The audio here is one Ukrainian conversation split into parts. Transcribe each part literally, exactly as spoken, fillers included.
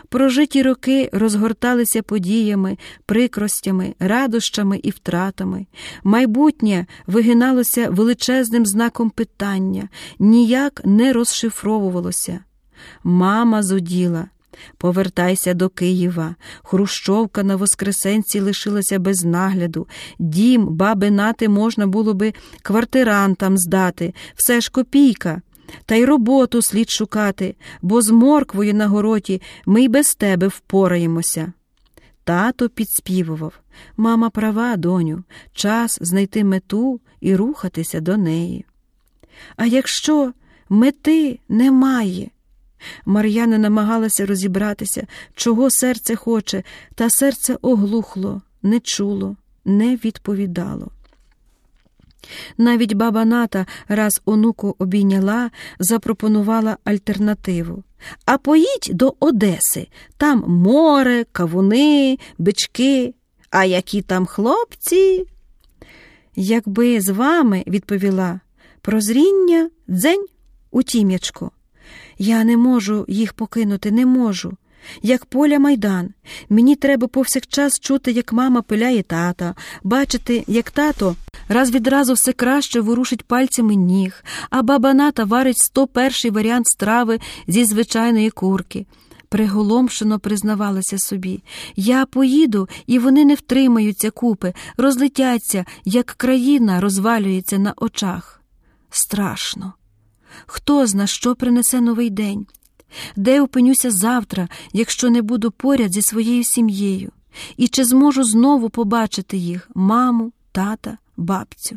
Прожиті роки розгорталися подіями, прикростями, радощами і втратами. Майбутнє вигиналося величезним знаком питання, ніяк не розшифровувалося. Мама зуділа: «Повертайся до Києва». Хрущовка на Воскресенці лишилася без нагляду. Дім баби Нати можна було би квартирантам здати. Все ж копійка. Та й роботу слід шукати, бо з морквою на городі ми й без тебе впораємося. Тато підспівував: «Мама права, доню, час знайти мету і рухатися до неї». А якщо мети немає? Мар'яна намагалася розібратися, чого серце хоче, та серце оглухло, не чуло, не відповідало. Навіть баба Ната раз онуку обійняла, запропонувала альтернативу: «А поїдь до Одеси, там море, кавуни, бички, а які там хлопці!» «Якби з вами, — відповіла, — прозріння, дзень у тім'ячко. Я не можу їх покинути, не можу. Як Поля Майдан. Мені треба повсякчас чути, як мама пиляє тата, бачити, як тато раз відразу все краще ворушить пальцями ніг, а баба Ната варить сто перший варіант страви зі звичайної курки». Приголомшено признавалася собі: «Я поїду, і вони не втримаються купи, розлетяться, як країна розвалюється на очах». Страшно. Хто зна, що принесе новий день? Де опинюся завтра, якщо не буду поряд зі своєю сім'єю? І чи зможу знову побачити їх – маму, тата, бабцю?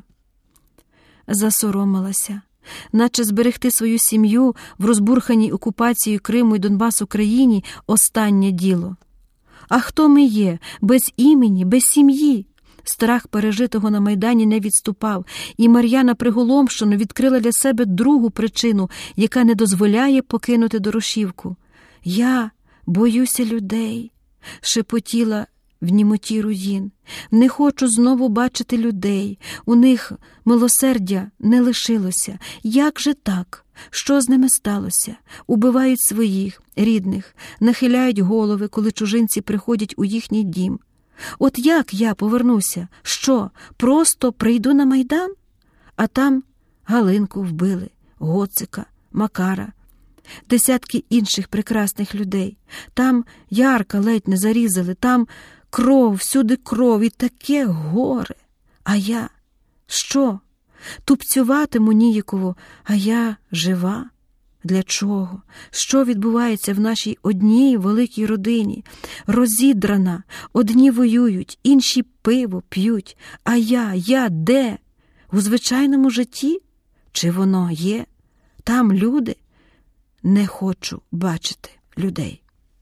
Засоромилася. Наче зберегти свою сім'ю в розбурханій окупацією Криму і Донбасу країні – останнє діло. А хто ми є? Без імені, без сім'ї? Страх пережитого на Майдані не відступав, і Мар'яна приголомшено відкрила для себе другу причину, яка не дозволяє покинути Дорошівку. «Я боюся людей», – шепотіла в німоті руїн. «Не хочу знову бачити людей. У них милосердя не лишилося. Як же так? Що з ними сталося? Убивають своїх, рідних, нахиляють голови, коли чужинці приходять у їхній дім. От як я повернуся? Що, просто прийду на Майдан? А там Галинку вбили, Гоцика, Макара, десятки інших прекрасних людей. Там Ярка ледь не зарізали, там кров, всюди кров і таке горе. А я? Що? Тупцюватиму ніяково, а я жива? Для чого? Що відбувається в нашій одній великій родині? Розідрана, одні воюють, інші пиво п'ють. А я, я де? У звичайному житті? Чи воно є? Там люди? Не хочу бачити людей».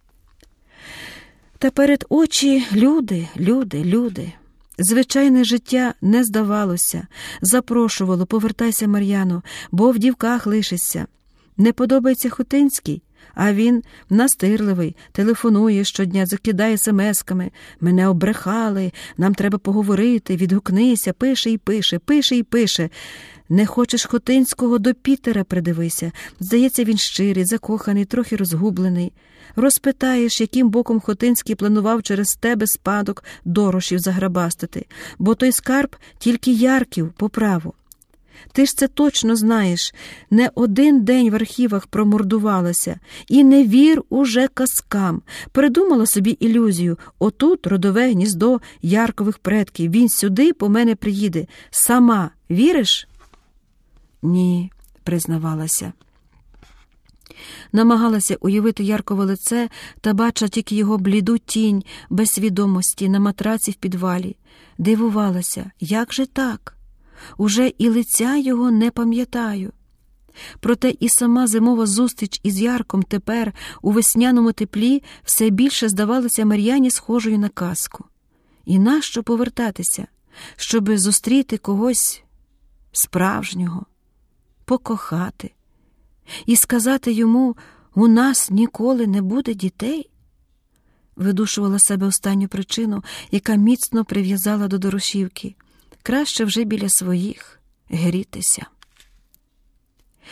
Та перед очі люди, люди, люди. Звичайне життя не здавалося, запрошувало: «Повертайся, Мар'яно, бо в дівках лишишся». Не подобається Хотинський, а він настирливий, телефонує щодня, закидає смс-ками: «Мене обрехали, нам треба поговорити, відгукнися», пише і пише, пише і пише. Не хочеш Хотинського — до Пітера придивися. Здається, він щирий, закоханий, трохи розгублений. Розпитаєш, яким боком Хотинський планував через тебе спадок Дорошів заграбастити, бо той скарб тільки Ярків по праву. Ти ж це точно знаєш, не один день в архівах промордувалася. І не вір уже казкам. Придумала собі ілюзію: отут родове гніздо Яркових предків, він сюди по мене приїде. Сама віриш? Ні, признавалася. Намагалася уявити Яркове лице, та бачила тільки його бліду тінь без свідомості на матраці в підвалі. Дивувалася: як же так? Уже і лиця його не пам'ятаю. Проте і сама зимова зустріч із Ярком тепер, у весняному теплі, все більше здавалася Мар'яні схожою на казку. І нащо повертатися, щоби зустріти когось справжнього, покохати і сказати йому: «У нас ніколи не буде дітей»? Видушувала себе останню причину, яка міцно прив'язала до Дорошівки. Краще вже біля своїх грітися.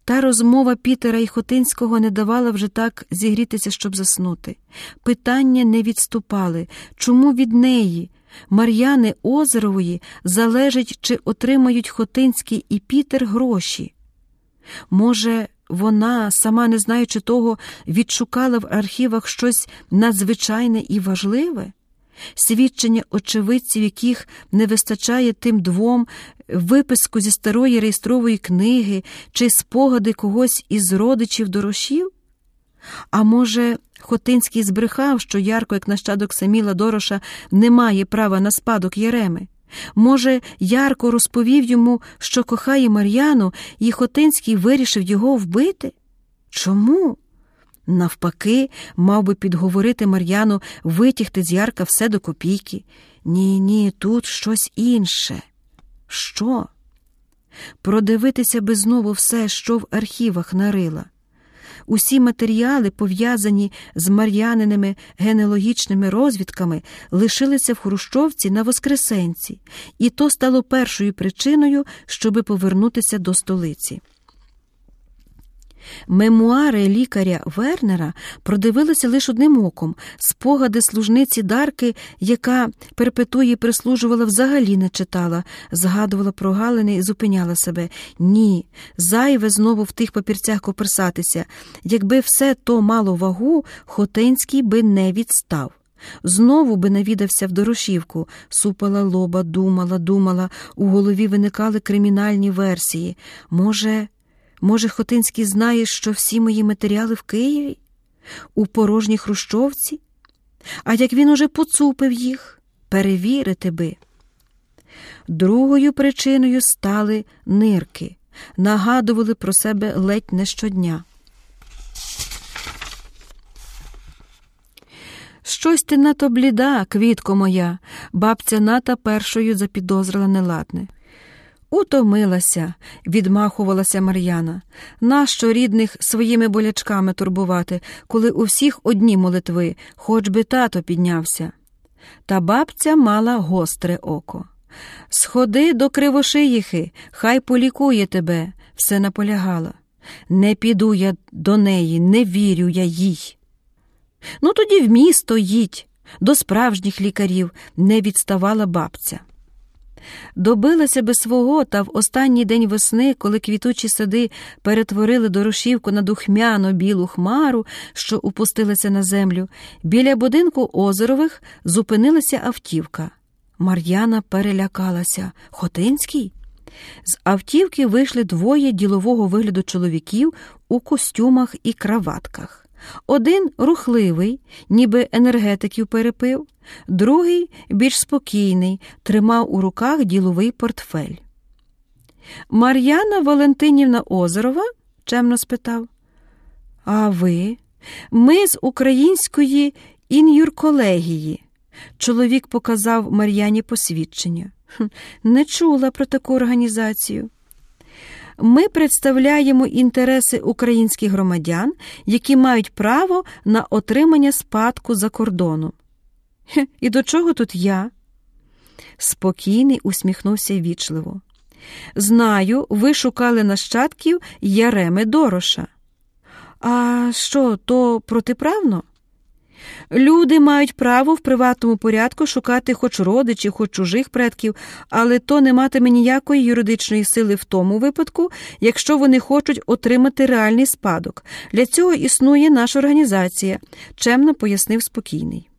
Та розмова Пітера і Хотинського не давала вже так зігрітися, щоб заснути. Питання не відступали. Чому від неї, Мар'яни Озерової, залежить, чи отримають Хотинський і Пітер гроші? Може, вона, сама не знаючи того, відшукала в архівах щось надзвичайне і важливе? Свідчення очевидців, яких не вистачає тим двом, виписку зі старої реєстрової книги чи спогади когось із родичів Дорошів? А може, Хотинський збрехав, що Ярко, як нащадок Саміла Дороша, не має права на спадок Яреми? Може, Ярко розповів йому, що кохає Мар'яну, і Хотинський вирішив його вбити? Чому? Навпаки, мав би підговорити Мар'яну витягти з Ярка все до копійки. Ні-ні, тут щось інше. Що? Продивитися би знову все, що в архівах нарила. Усі матеріали, пов'язані з Мар'яниними генеалогічними розвідками, лишилися в Хрущовці на Воскресенці, і то стало першою причиною, щоби повернутися до столиці. Мемуари лікаря Вернера продивилися лише одним оком. Спогади служниці Дарки, яка перпетуї прислужувала, взагалі не читала, згадувала прогалини і зупиняла себе. Ні, зайве знову в тих папірцях коперсатися. Якби все то мало вагу, Хотинський би не відстав. Знову би навідався в Дорошівку, супала лоба, думала, думала, у голові виникали кримінальні версії. Може... Може, Хотинський знає, що всі мої матеріали в Києві? У порожній Хрущовці? А як він уже поцупив їх? Перевірити би. Другою причиною стали нирки. Нагадували про себе ледь не щодня. «Щось ти нато бліда, квітко моя», бабця Ната першою запідозрила неладне. «Утомилася», – відмахувалася Мар'яна. «Нащо рідних своїми болячками турбувати, коли у всіх одні молитви, хоч би тато піднявся?» Та бабця мала гостре око. «Сходи до Кривошиїхи, хай полікує тебе», – все наполягала. «Не піду я до неї, не вірю я їй». «Ну тоді в місто їдь, до справжніх лікарів», – не відставала бабця. Добилася би свого, та в останній день весни, коли квітучі сади перетворили Дорошівку на духмяно білу хмару, що опустилася на землю, біля будинку Озерових зупинилася автівка. Мар'яна перелякалася. «Хотинський?» З автівки вийшли двоє ділового вигляду чоловіків у костюмах і краватках. Один рухливий, ніби енергетиків перепив, другий, більш спокійний, тримав у руках діловий портфель. «Мар'яна Валентинівна Озерова?» – чемно спитав. «А ви?» «Ми з української ін'юрколегії». Чоловік показав Мар'яні посвідчення. «Не чула про таку організацію». «Ми представляємо інтереси українських громадян, які мають право на отримання спадку за кордоном». «Хе, і до чого тут я?» Спокійний усміхнувся ввічливо. «Знаю, ви шукали нащадків Яреми Дороша». «А що, то протиправно?» «Люди мають право в приватному порядку шукати хоч родичів, хоч чужих предків, але то не матиме ніякої юридичної сили в тому випадку, якщо вони хочуть отримати реальний спадок. Для цього існує наша організація», – чемно пояснив Спокійний.